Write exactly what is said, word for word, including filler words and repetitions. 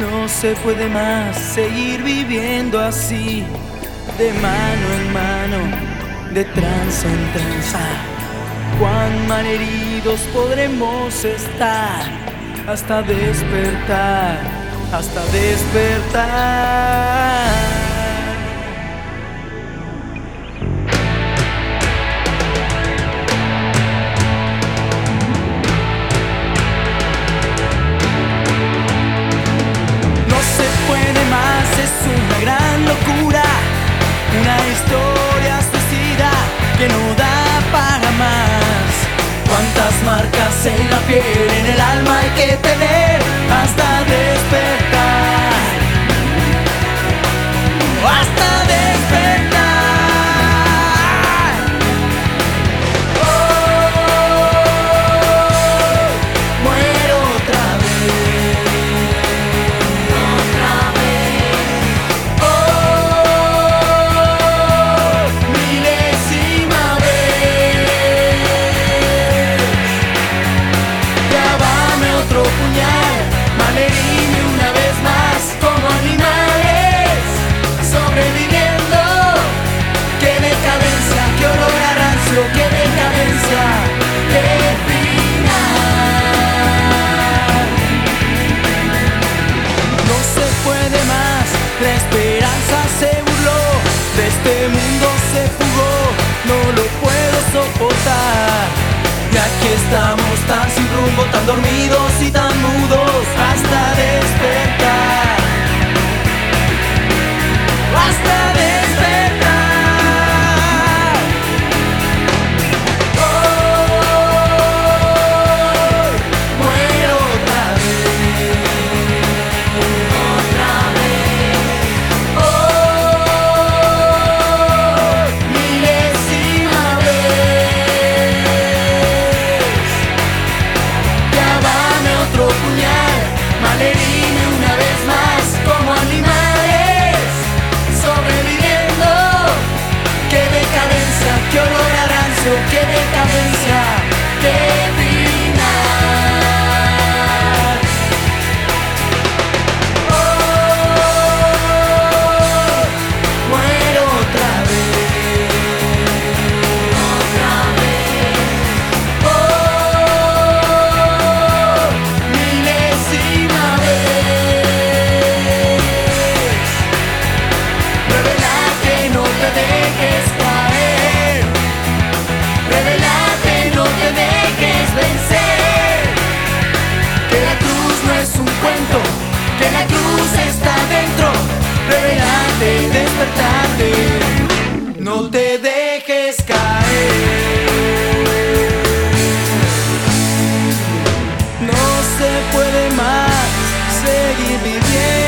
No se puede más seguir viviendo así, de mano en mano, de tranza en tranza. Cuán malheridos podremos estar hasta despertar, hasta despertar. Una historia suicida que no da para más. Cuántas marcas en la piel, en el alma hay que tener hasta despertar, hasta despertar. Oh, muero otra vez, otra vez. Oh, malherirme una vez más como animales, sobreviviendo. Qué decadencia, qué olor a rancio, qué decadencia, qué final. No se puede más, la esperanza se burló, de este mundo se fugó, no lo puedo soportar. Y aquí estamos tan sin rumbo, tan dormidos y tan mudos hasta despertar, hasta despertar. Oh, muero otra vez, otra vez. Oh, milésima vez. Otro puñal, malherirme una vez más como animales, sobreviviendo. Qué decadencia, qué olor a rancio, qué decadencia, qué final. Oh, muero otra vez, otra vez. Oh, dejes caer, revélate, no te dejes vencer. Que la cruz no es un cuento, que la cruz está dentro. Revélate, despertate, no te dejes caer. No se puede más seguir viviendo